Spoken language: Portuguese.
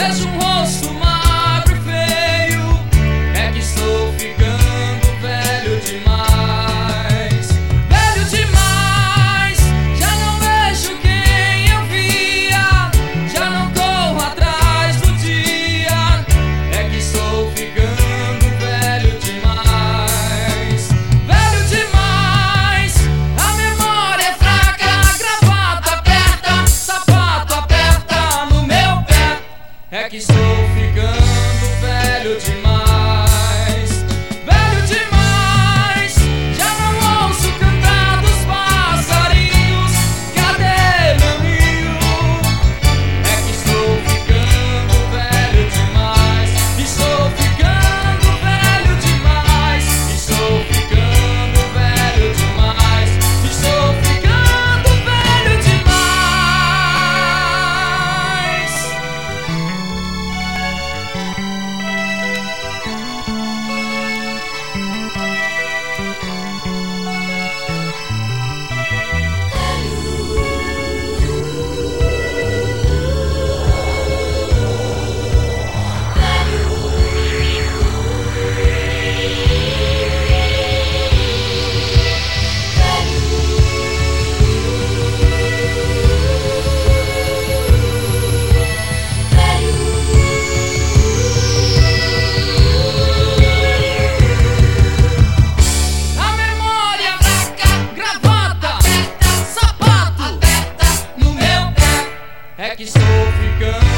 vejo um rosto magro e feio, é que estou ficando velho demais. Velho demais, já não vejo quem eu via, já não corro atrás do dia, é que estou ficando velho demais. Velho demais, a memória é fraca, a gravata aperta, sapato aperta no meu pé, é que estou ficando velho demais. Velho demais, já não ouço cantar dos passarinhos, cadê meu rio? É que estou ficando velho demais. Estou ficando velho demais. Estou ficando velho demais. Estou ficando velho demais. A memória fraca, gravata aperta, sapato aperta no meu pé, é que estou ficando